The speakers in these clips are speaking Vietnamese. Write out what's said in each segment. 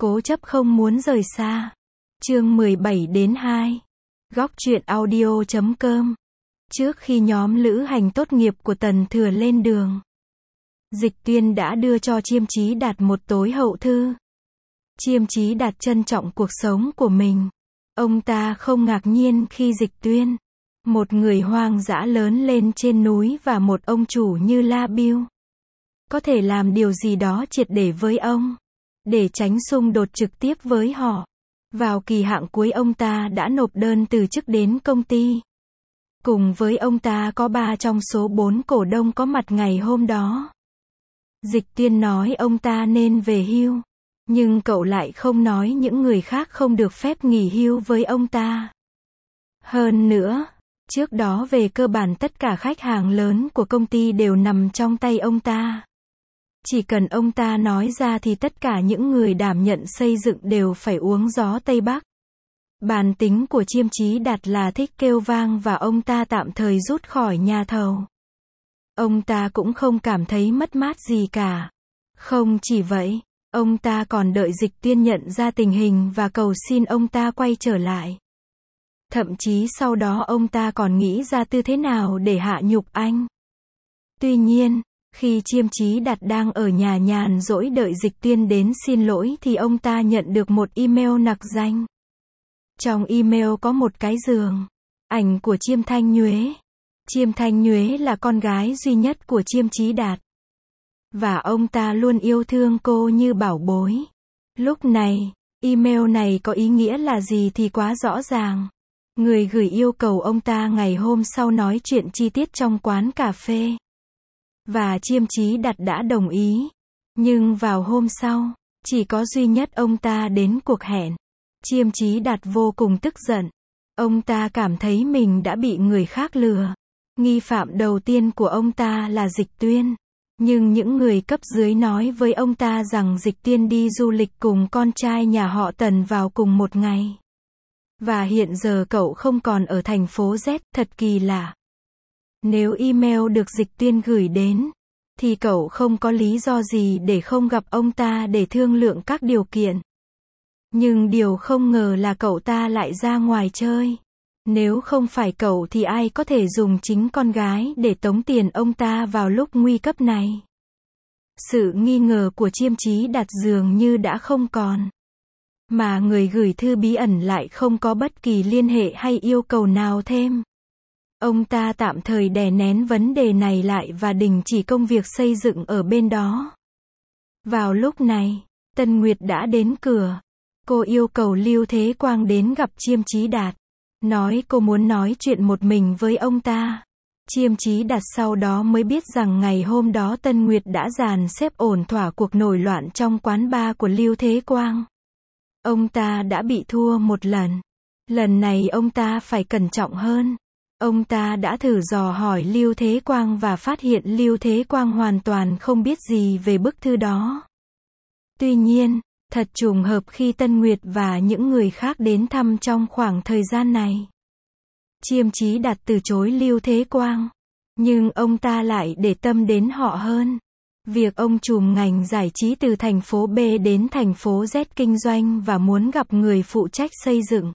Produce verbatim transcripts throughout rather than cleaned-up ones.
Cố chấp không muốn rời xa. Chương mười bảy đến hai. Góc truyện audio chấm com. Trước khi nhóm lữ hành tốt nghiệp của Tần Thừa lên đường, Dịch Tuyên đã đưa cho Chiêm Chí Đạt một tối hậu thư. Chiêm Chí Đạt trân trọng cuộc sống của mình. Ông ta không ngạc nhiên khi Dịch Tuyên, một người hoang dã lớn lên trên núi và một ông chủ như La Biêu, có thể làm điều gì đó triệt để với ông, để tránh xung đột trực tiếp với họ. Vào kỳ hạn cuối ông ta đã nộp đơn từ chức đến công ty. Cùng với ông ta có ba trong số bốn cổ đông có mặt ngày hôm đó. Dịch Tuyên nói ông ta nên về hưu, nhưng cậu lại không nói những người khác không được phép nghỉ hưu với ông ta. Hơn nữa, trước đó về cơ bản tất cả khách hàng lớn của công ty đều nằm trong tay ông ta. Chỉ cần ông ta nói ra thì tất cả những người đảm nhận xây dựng đều phải uống gió Tây Bắc. Bản tính của Chiêm Chí Đạt là thích kêu vang và ông ta tạm thời rút khỏi nhà thầu. Ông ta cũng không cảm thấy mất mát gì cả. Không chỉ vậy, ông ta còn đợi Dịch Tuyên nhận ra tình hình và cầu xin ông ta quay trở lại. Thậm chí sau đó ông ta còn nghĩ ra tư thế nào để hạ nhục anh. Tuy nhiên, khi Chiêm Chí Đạt đang ở nhà nhàn rỗi đợi Dịch Tuyên đến xin lỗi thì ông ta nhận được một email nặc danh. Trong email có một cái giường, ảnh của Chiêm Thanh Nhuế. Chiêm Thanh Nhuế là con gái duy nhất của Chiêm Chí Đạt, và ông ta luôn yêu thương cô như bảo bối. Lúc này, email này có ý nghĩa là gì thì quá rõ ràng. Người gửi yêu cầu ông ta ngày hôm sau nói chuyện chi tiết trong quán cà phê. Và Chiêm Chí Đạt đã đồng ý. Nhưng vào hôm sau, chỉ có duy nhất ông ta đến cuộc hẹn. Chiêm Chí Đạt vô cùng tức giận. Ông ta cảm thấy mình đã bị người khác lừa. Nghi phạm đầu tiên của ông ta là Dịch Tuyên. Nhưng những người cấp dưới nói với ông ta rằng Dịch Tuyên đi du lịch cùng con trai nhà họ Tần vào cùng một ngày. Và hiện giờ cậu không còn ở thành phố Z, thật kỳ lạ. Nếu email được Dịch Tuyên gửi đến, thì cậu không có lý do gì để không gặp ông ta để thương lượng các điều kiện. Nhưng điều không ngờ là cậu ta lại ra ngoài chơi. Nếu không phải cậu thì ai có thể dùng chính con gái để tống tiền ông ta vào lúc nguy cấp này. Sự nghi ngờ của Chiêm Chí Đạt dường như đã không còn. Mà người gửi thư bí ẩn lại không có bất kỳ liên hệ hay yêu cầu nào thêm. Ông ta tạm thời đè nén vấn đề này lại và đình chỉ công việc xây dựng ở bên đó. Vào lúc này, Tân Nguyệt đã đến cửa. Cô yêu cầu Lưu Thế Quang đến gặp Chiêm Chí Đạt. Nói cô muốn nói chuyện một mình với ông ta. Chiêm Chí Đạt sau đó mới biết rằng ngày hôm đó Tân Nguyệt đã dàn xếp ổn thỏa cuộc nổi loạn trong quán bar của Lưu Thế Quang. Ông ta đã bị thua một lần. Lần này ông ta phải cẩn trọng hơn. Ông ta đã thử dò hỏi Lưu Thế Quang và phát hiện Lưu Thế Quang hoàn toàn không biết gì về bức thư đó. Tuy nhiên, thật trùng hợp khi Tân Nguyệt và những người khác đến thăm trong khoảng thời gian này. Chiêm Chí Đạt từ chối Lưu Thế Quang. Nhưng ông ta lại để tâm đến họ hơn. Việc ông trùm ngành giải trí từ thành phố B đến thành phố Z kinh doanh và muốn gặp người phụ trách xây dựng.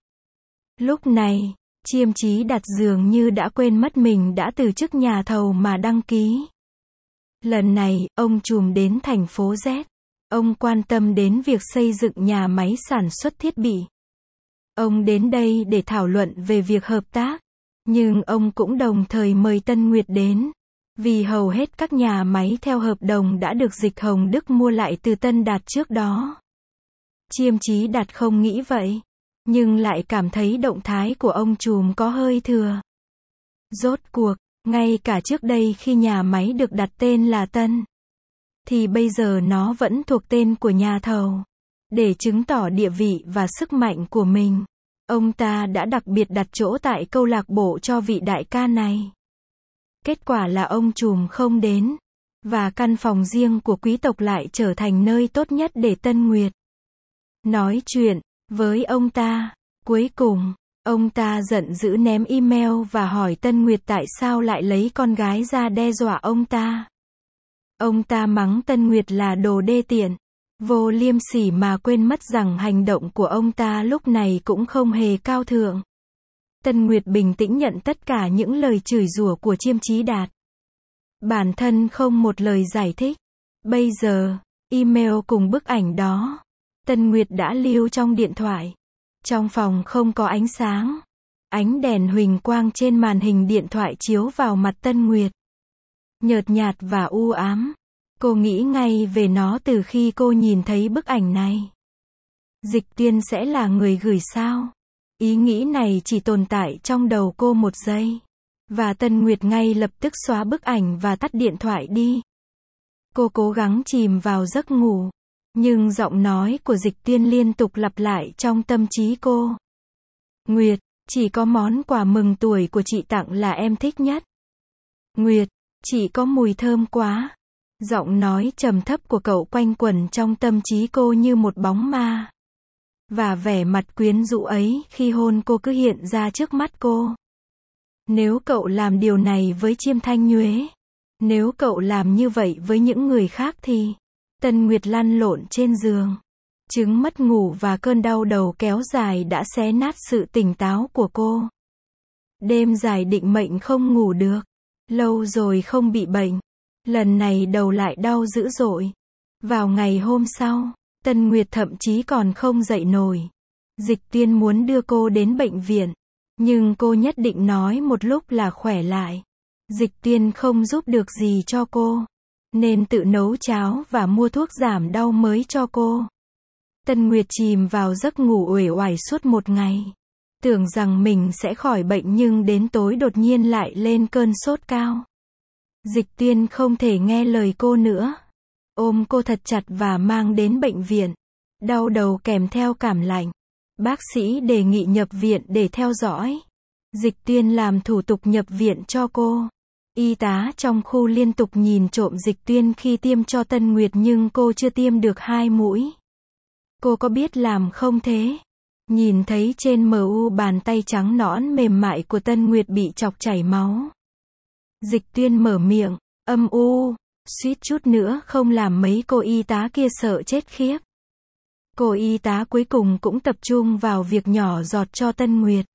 Lúc này, Chiêm Chí Đạt dường như đã quên mất mình đã từ chức nhà thầu mà đăng ký. Lần này, ông trùm đến thành phố Z. Ông quan tâm đến việc xây dựng nhà máy sản xuất thiết bị. Ông đến đây để thảo luận về việc hợp tác. Nhưng ông cũng đồng thời mời Tân Nguyệt đến. Vì hầu hết các nhà máy theo hợp đồng đã được Dịch Hồng Đức mua lại từ Tân Đạt trước đó. Chiêm Chí Đạt không nghĩ vậy. Nhưng lại cảm thấy động thái của ông trùm có hơi thừa. Rốt cuộc, ngay cả trước đây khi nhà máy được đặt tên là Tân, thì bây giờ nó vẫn thuộc tên của nhà thầu. Để chứng tỏ địa vị và sức mạnh của mình, ông ta đã đặc biệt đặt chỗ tại câu lạc bộ cho vị đại ca này. Kết quả là ông trùm không đến, và căn phòng riêng của quý tộc lại trở thành nơi tốt nhất để Tân Nguyệt nói chuyện với ông ta. Cuối cùng, ông ta giận dữ ném email và hỏi Tân Nguyệt tại sao lại lấy con gái ra đe dọa ông ta. Ông ta mắng Tân Nguyệt là đồ đê tiện. Vô liêm sỉ mà quên mất rằng hành động của ông ta lúc này cũng không hề cao thượng. Tân Nguyệt bình tĩnh nhận tất cả những lời chửi rủa của Chiêm Chí Đạt. Bản thân không một lời giải thích. Bây giờ, email cùng bức ảnh đó, Tân Nguyệt đã lưu trong điện thoại. Trong phòng không có ánh sáng. Ánh đèn huỳnh quang trên màn hình điện thoại chiếu vào mặt Tân Nguyệt. Nhợt nhạt và u ám. Cô nghĩ ngay về nó từ khi cô nhìn thấy bức ảnh này. Dịch Tiên sẽ là người gửi sao? Ý nghĩ này chỉ tồn tại trong đầu cô một giây. Và Tân Nguyệt ngay lập tức xóa bức ảnh và tắt điện thoại đi. Cô cố gắng chìm vào giấc ngủ. Nhưng giọng nói của Dịch Tiên liên tục lặp lại trong tâm trí cô. Nguyệt, chỉ có món quà mừng tuổi của chị tặng là em thích nhất. Nguyệt, chị có mùi thơm quá. Giọng nói trầm thấp của cậu quanh quẩn trong tâm trí cô như một bóng ma. Và vẻ mặt quyến rũ ấy khi hôn cô cứ hiện ra trước mắt cô. Nếu cậu làm điều này với Chiêm Thanh Nhuế, nếu cậu làm như vậy với những người khác thì... Tân Nguyệt lăn lộn trên giường. Chứng mất ngủ và cơn đau đầu kéo dài đã xé nát sự tỉnh táo của cô. Đêm dài định mệnh không ngủ được. Lâu rồi không bị bệnh. Lần này đầu lại đau dữ dội. Vào ngày hôm sau, Tân Nguyệt thậm chí còn không dậy nổi. Dịch Tiên muốn đưa cô đến bệnh viện. Nhưng cô nhất định nói một lúc là khỏe lại. Dịch Tiên không giúp được gì cho cô. Nên tự nấu cháo và mua thuốc giảm đau mới cho cô. Tân Nguyệt chìm vào giấc ngủ uể oải suốt một ngày. Tưởng rằng mình sẽ khỏi bệnh nhưng đến tối đột nhiên lại lên cơn sốt cao. Dịch Tiên không thể nghe lời cô nữa. Ôm cô thật chặt và mang đến bệnh viện. Đau đầu kèm theo cảm lạnh. Bác sĩ đề nghị nhập viện để theo dõi. Dịch Tiên làm thủ tục nhập viện cho cô. Y tá trong khu liên tục nhìn trộm Dịch Tiên khi tiêm cho Tân Nguyệt nhưng cô chưa tiêm được hai mũi. Cô có biết làm không thế? Nhìn thấy trên em u bàn tay trắng nõn mềm mại của Tân Nguyệt bị chọc chảy máu. Dịch Tiên mở miệng, âm u, suýt chút nữa không làm mấy cô y tá kia sợ chết khiếp. Cô y tá cuối cùng cũng tập trung vào việc nhỏ giọt cho Tân Nguyệt.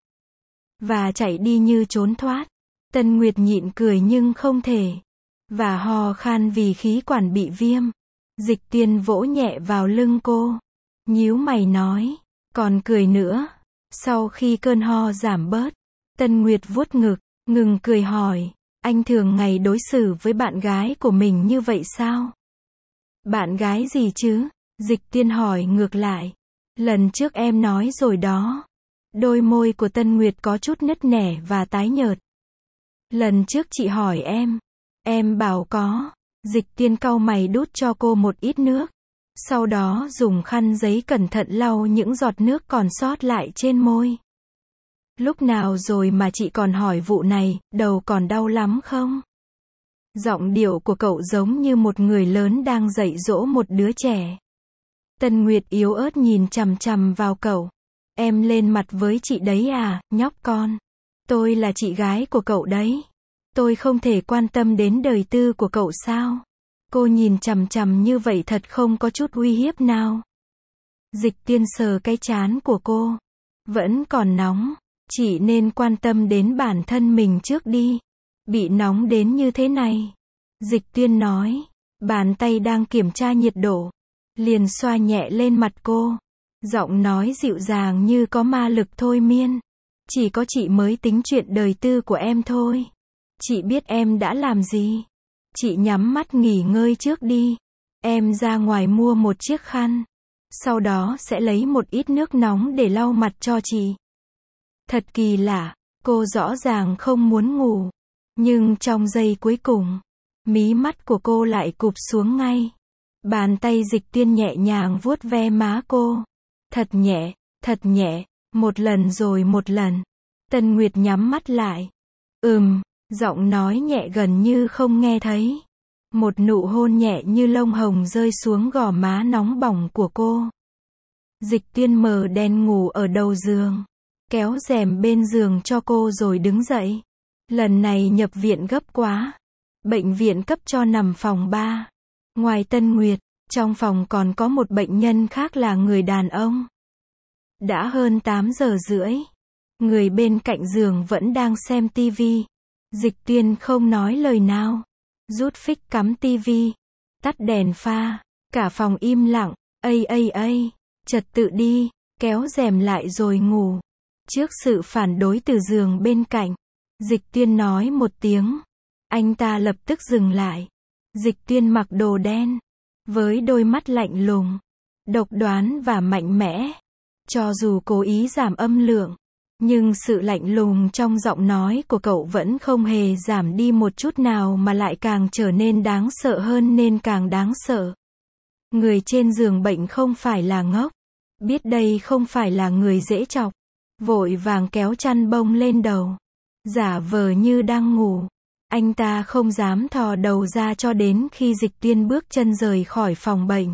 Và chạy đi như trốn thoát. Tân Nguyệt nhịn cười nhưng không thể. Và ho khan vì khí quản bị viêm. Dịch Tiên vỗ nhẹ vào lưng cô. Nhíu mày nói. Còn cười nữa. Sau khi cơn ho giảm bớt. Tân Nguyệt vuốt ngực. Ngừng cười hỏi. Anh thường ngày đối xử với bạn gái của mình như vậy sao? Bạn gái gì chứ? Dịch Tiên hỏi ngược lại. Lần trước em nói rồi đó. Đôi môi của Tân Nguyệt có chút nứt nẻ và tái nhợt. Lần trước chị hỏi em. Em bảo có. Dịch Tiên cau mày đút cho cô một ít nước. Sau đó dùng khăn giấy cẩn thận lau những giọt nước còn sót lại trên môi. Lúc nào rồi mà chị còn hỏi vụ này, đầu còn đau lắm không? Giọng điệu của cậu giống như một người lớn đang dạy dỗ một đứa trẻ. Tân Nguyệt yếu ớt nhìn chằm chằm vào cậu. Em lên mặt với chị đấy à, nhóc con. Tôi là chị gái của cậu đấy. Tôi không thể quan tâm đến đời tư của cậu sao? Cô nhìn chằm chằm như vậy thật không có chút uy hiếp nào. Dịch Tiên sờ cái trán của cô. Vẫn còn nóng. Chị nên quan tâm đến bản thân mình trước đi. Bị nóng đến như thế này. Dịch Tiên nói. Bàn tay đang kiểm tra nhiệt độ. Liền xoa nhẹ lên mặt cô. Giọng nói dịu dàng như có ma lực thôi miên. Chỉ có chị mới tính chuyện đời tư của em thôi. Chị biết em đã làm gì. Chị nhắm mắt nghỉ ngơi trước đi. Em ra ngoài mua một chiếc khăn. Sau đó sẽ lấy một ít nước nóng để lau mặt cho chị. Thật kỳ lạ, cô rõ ràng không muốn ngủ. Nhưng trong giây cuối cùng, mí mắt của cô lại cụp xuống ngay. Bàn tay Dịch Tiên nhẹ nhàng vuốt ve má cô. Thật nhẹ, thật nhẹ, một lần rồi một lần. Tân Nguyệt nhắm mắt lại. Ừm, giọng nói nhẹ gần như không nghe thấy. Một nụ hôn nhẹ như lông hồng rơi xuống gò má nóng bỏng của cô. Dịch Tiên mờ đen ngủ ở đầu giường. Kéo rèm bên giường cho cô rồi đứng dậy. Lần này nhập viện gấp quá. Bệnh viện cấp cho nằm phòng ba. Ngoài Tân Nguyệt, Trong phòng còn có một bệnh nhân khác là người đàn ông. Đã hơn tám giờ rưỡi. Người bên cạnh giường vẫn đang xem tivi. Dịch Tuyên không nói lời nào. Rút phích cắm tivi. Tắt đèn pha. Cả phòng im lặng. Ây ây ây. Trật tự đi. Kéo rèm lại rồi ngủ. Trước sự phản đối từ giường bên cạnh, Dịch Tuyên nói một tiếng. Anh ta lập tức dừng lại. Dịch Tuyên mặc đồ đen. Với đôi mắt lạnh lùng, độc đoán và mạnh mẽ. Cho dù cố ý giảm âm lượng, nhưng sự lạnh lùng trong giọng nói của cậu vẫn không hề giảm đi một chút nào mà lại càng trở nên đáng sợ hơn nên càng đáng sợ. Người trên giường bệnh không phải là ngốc. Biết đây không phải là người dễ chọc. Vội vàng kéo chăn bông lên đầu. Giả vờ như đang ngủ. Anh ta không dám thò đầu ra cho đến khi Dịch Tuyên bước chân rời khỏi phòng bệnh.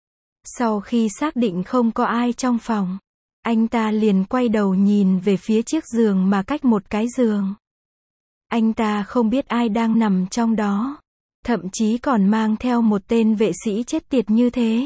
Sau khi xác định không có ai trong phòng, anh ta liền quay đầu nhìn về phía chiếc giường mà cách một cái giường. Anh ta không biết ai đang nằm trong đó. Thậm chí còn mang theo một tên vệ sĩ chết tiệt như thế.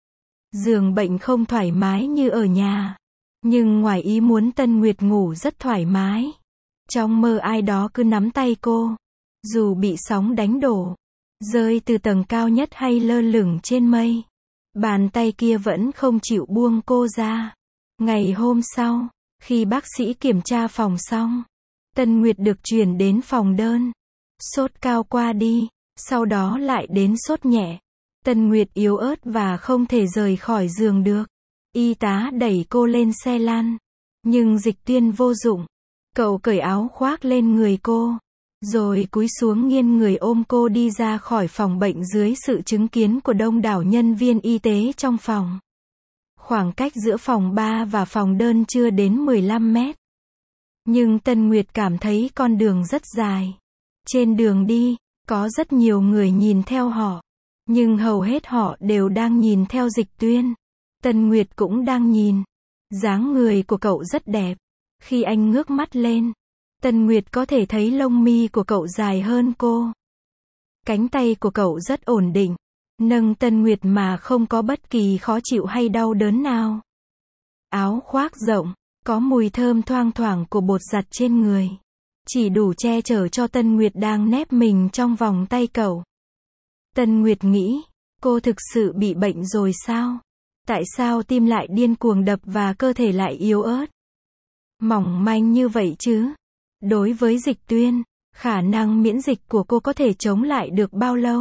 Giường bệnh không thoải mái như ở nhà. Nhưng ngoài ý muốn Tân Nguyệt ngủ rất thoải mái. Trong mơ ai đó cứ nắm tay cô. Dù bị sóng đánh đổ, rơi từ tầng cao nhất hay lơ lửng trên mây, bàn tay kia vẫn không chịu buông cô ra. Ngày hôm sau, khi bác sĩ kiểm tra phòng xong, Tân Nguyệt được chuyển đến phòng đơn. Sốt cao qua đi, sau đó lại đến sốt nhẹ. Tân Nguyệt yếu ớt và không thể rời khỏi giường được. Y tá đẩy cô lên xe lăn. Nhưng Dịch Tuyên vô dụng. Cậu cởi áo khoác lên người cô. Rồi cúi xuống nghiêng người ôm cô đi ra khỏi phòng bệnh dưới sự chứng kiến của đông đảo nhân viên y tế trong phòng. Khoảng cách giữa phòng ba và phòng đơn chưa đến mười lăm mét. Nhưng Tân Nguyệt cảm thấy con đường rất dài. Trên đường đi, có rất nhiều người nhìn theo họ. Nhưng hầu hết họ đều đang nhìn theo Dịch Tuyên. Tân Nguyệt cũng đang nhìn. Dáng người của cậu rất đẹp. Khi anh ngước mắt lên, Tân Nguyệt có thể thấy lông mi của cậu dài hơn cô. Cánh tay của cậu rất ổn định, nâng Tân Nguyệt mà không có bất kỳ khó chịu hay đau đớn nào. Áo khoác rộng, có mùi thơm thoang thoảng của bột giặt trên người. Chỉ đủ che chở cho Tân Nguyệt đang nép mình trong vòng tay cậu. Tân Nguyệt nghĩ, cô thực sự bị bệnh rồi sao? Tại sao tim lại điên cuồng đập và cơ thể lại yếu ớt? Mỏng manh như vậy chứ? Đối với Dịch Tuyên, khả năng miễn dịch của cô có thể chống lại được bao lâu?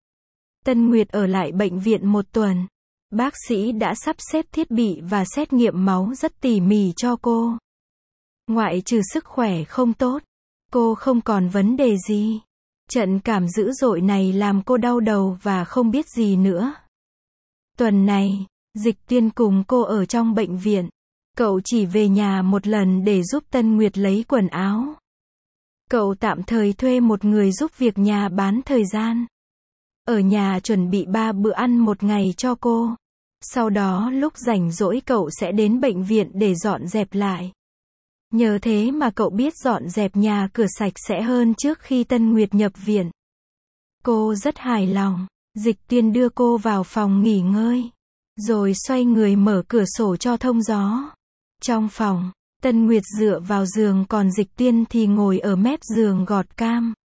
Tân Nguyệt ở lại bệnh viện một tuần. Bác sĩ đã sắp xếp thiết bị và xét nghiệm máu rất tỉ mỉ cho cô. Ngoại trừ sức khỏe không tốt, cô không còn vấn đề gì. Trận cảm dữ dội này làm cô đau đầu và không biết gì nữa. Tuần này, Dịch Tuyên cùng cô ở trong bệnh viện. Cậu chỉ về nhà một lần để giúp Tân Nguyệt lấy quần áo. Cậu tạm thời thuê một người giúp việc nhà bán thời gian. Ở nhà chuẩn bị ba bữa ăn một ngày cho cô. Sau đó lúc rảnh rỗi cậu sẽ đến bệnh viện để dọn dẹp lại. Nhờ thế mà cậu biết dọn dẹp nhà cửa sạch sẽ hơn trước khi Tân Nguyệt nhập viện. Cô rất hài lòng. Dịch Tuyên đưa cô vào phòng nghỉ ngơi. Rồi xoay người mở cửa sổ cho thông gió. Trong phòng, Tân Nguyệt dựa vào giường còn Dịch Tuyên thì ngồi ở mép giường gọt cam.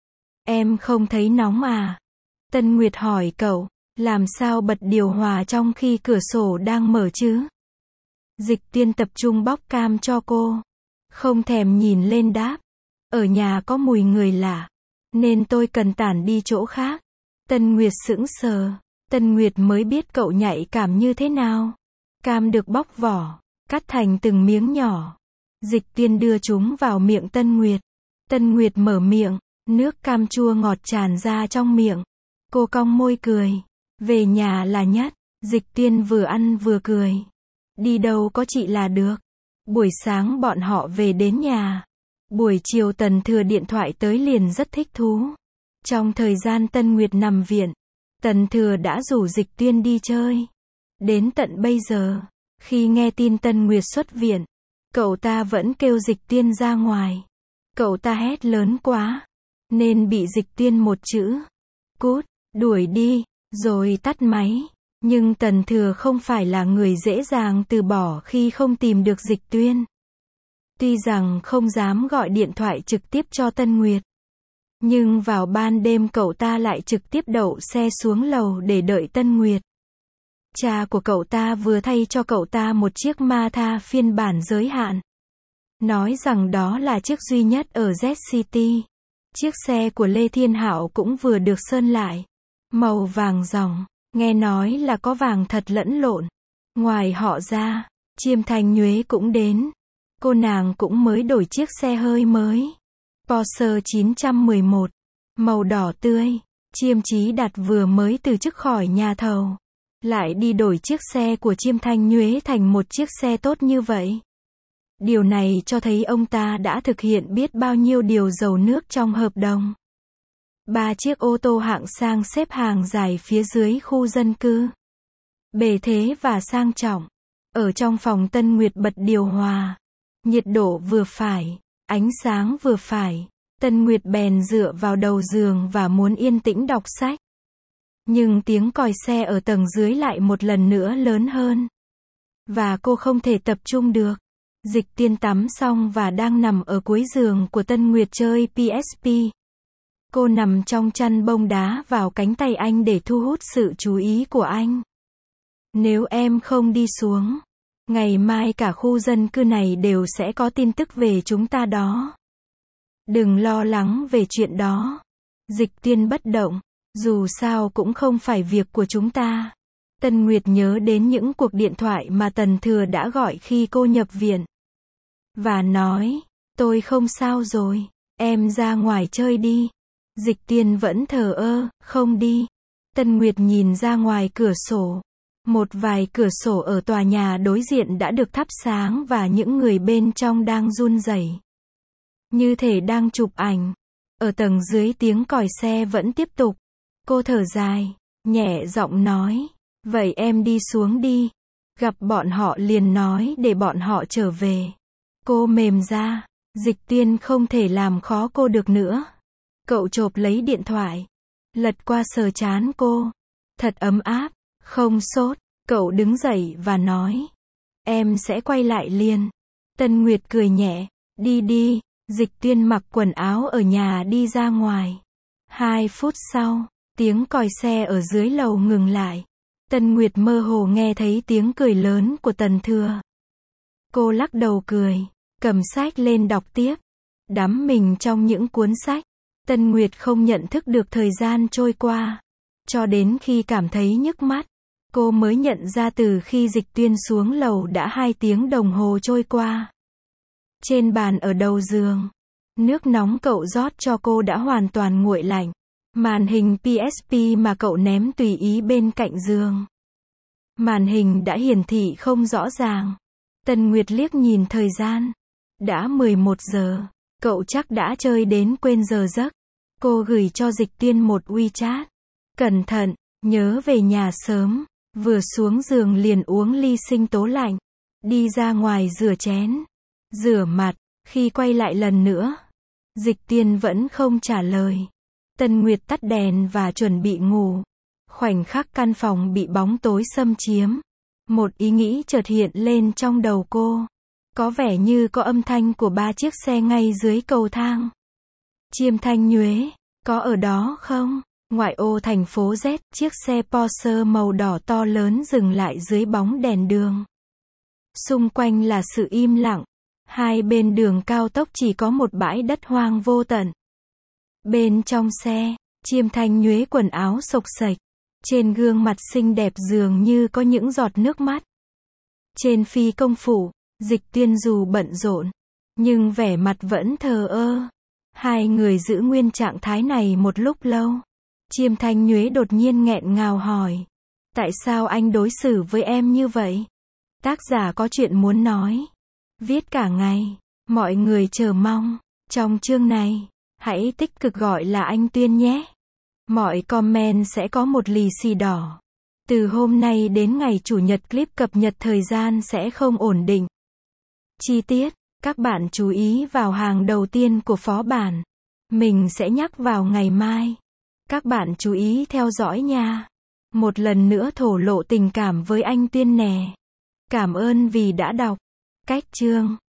Em không thấy nóng à? Tân Nguyệt hỏi cậu, làm sao bật điều hòa trong khi cửa sổ đang mở chứ? Dịch Tuyên tập trung bóc cam cho cô. Không thèm nhìn lên đáp. Ở nhà có mùi người lạ, nên tôi cần tản đi chỗ khác. Tân Nguyệt sững sờ. Tân Nguyệt mới biết cậu nhạy cảm như thế nào. Cam được bóc vỏ, cắt thành từng miếng nhỏ. Dịch Tuyên đưa chúng vào miệng Tân Nguyệt. Tân Nguyệt mở miệng, nước cam chua ngọt tràn ra trong miệng. Cô cong môi cười. Về nhà là nhất. Dịch Tuyên vừa ăn vừa cười. Đi đâu có chị là được. Buổi sáng bọn họ về đến nhà. Buổi chiều Tần Thừa điện thoại tới liền rất thích thú. Trong thời gian Tân Nguyệt nằm viện, Tần Thừa đã rủ Dịch Tuyên đi chơi. Đến tận bây giờ, khi nghe tin Tân Nguyệt xuất viện, cậu ta vẫn kêu Dịch Tuyên ra ngoài. Cậu ta hét lớn quá, nên bị Dịch Tuyên một chữ, cút, đuổi đi. rồi tắt máy. Nhưng Tần Thừa không phải là người dễ dàng từ bỏ khi không tìm được Dịch Tuyên. Tuy rằng không dám gọi điện thoại trực tiếp cho Tân Nguyệt, nhưng vào ban đêm cậu ta lại trực tiếp đậu xe xuống lầu để đợi Tân Nguyệt. Cha của cậu ta vừa thay cho cậu ta một chiếc Mazda phiên bản giới hạn. Nói rằng đó là chiếc duy nhất ở Z City. Chiếc xe của Lê Thiên Hạo cũng vừa được sơn lại. Màu vàng ròng, nghe nói là có vàng thật lẫn lộn. Ngoài họ ra, Chiêm Thanh Nhuế cũng đến. Cô nàng cũng mới đổi chiếc xe hơi mới. Porsche chín một một, màu đỏ tươi. Chiêm Chí Đạt vừa mới từ chức khỏi nhà thầu, lại đi đổi chiếc xe của Chiêm Thanh Nhuế thành một chiếc xe tốt như vậy. Điều này cho thấy ông ta đã thực hiện biết bao nhiêu điều dầu nước trong hợp đồng. Ba chiếc ô tô hạng sang xếp hàng dài phía dưới khu dân cư. Bề thế và sang trọng. Ở trong phòng Tân Nguyệt bật điều hòa. Nhiệt độ vừa phải, ánh sáng vừa phải. Tân Nguyệt bèn dựa vào đầu giường và muốn yên tĩnh đọc sách. Nhưng tiếng còi xe ở tầng dưới lại một lần nữa lớn hơn. Và cô không thể tập trung được. Dịch Tiên tắm xong và đang nằm ở cuối giường của Tân Nguyệt chơi pê ét pê. Cô nằm trong chăn bông đá vào cánh tay anh để thu hút sự chú ý của anh. Nếu em không đi xuống, ngày mai cả khu dân cư này đều sẽ có tin tức về chúng ta đó. Đừng lo lắng về chuyện đó. Dịch Tiên bất động. Dù sao cũng không phải việc của chúng ta. Tân Nguyệt nhớ đến những cuộc điện thoại mà Tần Thừa đã gọi khi cô nhập viện. Và nói, tôi không sao rồi, em ra ngoài chơi đi. Dịch Tiên vẫn thờ ơ, không đi. Tân Nguyệt nhìn ra ngoài cửa sổ. Một vài cửa sổ ở tòa nhà đối diện đã được thắp sáng và những người bên trong đang run rẩy, như thể đang chụp ảnh. Ở tầng dưới tiếng còi xe vẫn tiếp tục. Cô thở dài, nhẹ giọng nói, vậy em đi xuống đi. Gặp bọn họ liền nói để bọn họ trở về. Cô mềm ra. Dịch Tiên không thể làm khó cô được nữa. Cậu chộp lấy điện thoại, lật qua sờ trán cô. Thật ấm áp, không sốt. Cậu đứng dậy và nói, em sẽ quay lại liền. Tân Nguyệt cười nhẹ, đi đi. Dịch Tiên mặc quần áo ở nhà đi ra ngoài. Hai phút sau, tiếng còi xe ở dưới lầu ngừng lại. Tân Nguyệt mơ hồ nghe thấy tiếng cười lớn của Tần Thừa. Cô lắc đầu cười, cầm sách lên đọc tiếp. Đắm mình trong những cuốn sách, Tân Nguyệt không nhận thức được thời gian trôi qua. Cho đến khi cảm thấy nhức mắt, cô mới nhận ra từ khi Dịch Tuyên xuống lầu đã hai tiếng đồng hồ trôi qua. Trên bàn ở đầu giường, nước nóng cậu rót cho cô đã hoàn toàn nguội lạnh. Màn hình pê ét pê mà cậu ném tùy ý bên cạnh giường. Màn hình đã hiển thị không rõ ràng. Tần Nguyệt liếc nhìn thời gian. Đã mười một giờ. Cậu chắc đã chơi đến quên giờ giấc. Cô gửi cho Dịch Tiên một WeChat. Cẩn thận, nhớ về nhà sớm. Vừa xuống giường liền uống ly sinh tố lạnh. Đi ra ngoài rửa chén, rửa mặt. Khi quay lại lần nữa, Dịch Tiên vẫn không trả lời. Tần Nguyệt tắt đèn và chuẩn bị ngủ. Khoảnh khắc căn phòng bị bóng tối xâm chiếm. Một ý nghĩ chợt hiện lên trong đầu cô. Có vẻ như có âm thanh của ba chiếc xe ngay dưới cầu thang. Chiêm Thanh Nhuế, có ở đó không? Ngoại ô thành phố Z, chiếc xe Porsche màu đỏ to lớn dừng lại dưới bóng đèn đường. Xung quanh là sự im lặng. Hai bên đường cao tốc chỉ có một bãi đất hoang vô tận. Bên trong xe, Chiêm Thanh Nhuế quần áo xộc xệch. Trên gương mặt xinh đẹp dường như có những giọt nước mắt. Trên phi công phủ, Dịch Tuyên dù bận rộn, nhưng vẻ mặt vẫn thờ ơ. Hai người giữ nguyên trạng thái này một lúc lâu. Chiêm Thanh Nhuế đột nhiên nghẹn ngào hỏi. Tại sao anh đối xử với em như vậy? Tác giả có chuyện muốn nói. Viết cả ngày. Mọi người chờ mong. Trong chương này, hãy tích cực gọi là anh Tuyên nhé. Mọi comment sẽ có một lì xì đỏ. Từ hôm nay đến ngày Chủ nhật clip cập nhật thời gian sẽ không ổn định. Chi tiết, các bạn chú ý vào hàng đầu tiên của phó bản. Mình sẽ nhắc vào ngày mai. Các bạn chú ý theo dõi nha. Một lần nữa thổ lộ tình cảm với anh Tuyên nè. Cảm ơn vì đã đọc. Cách chương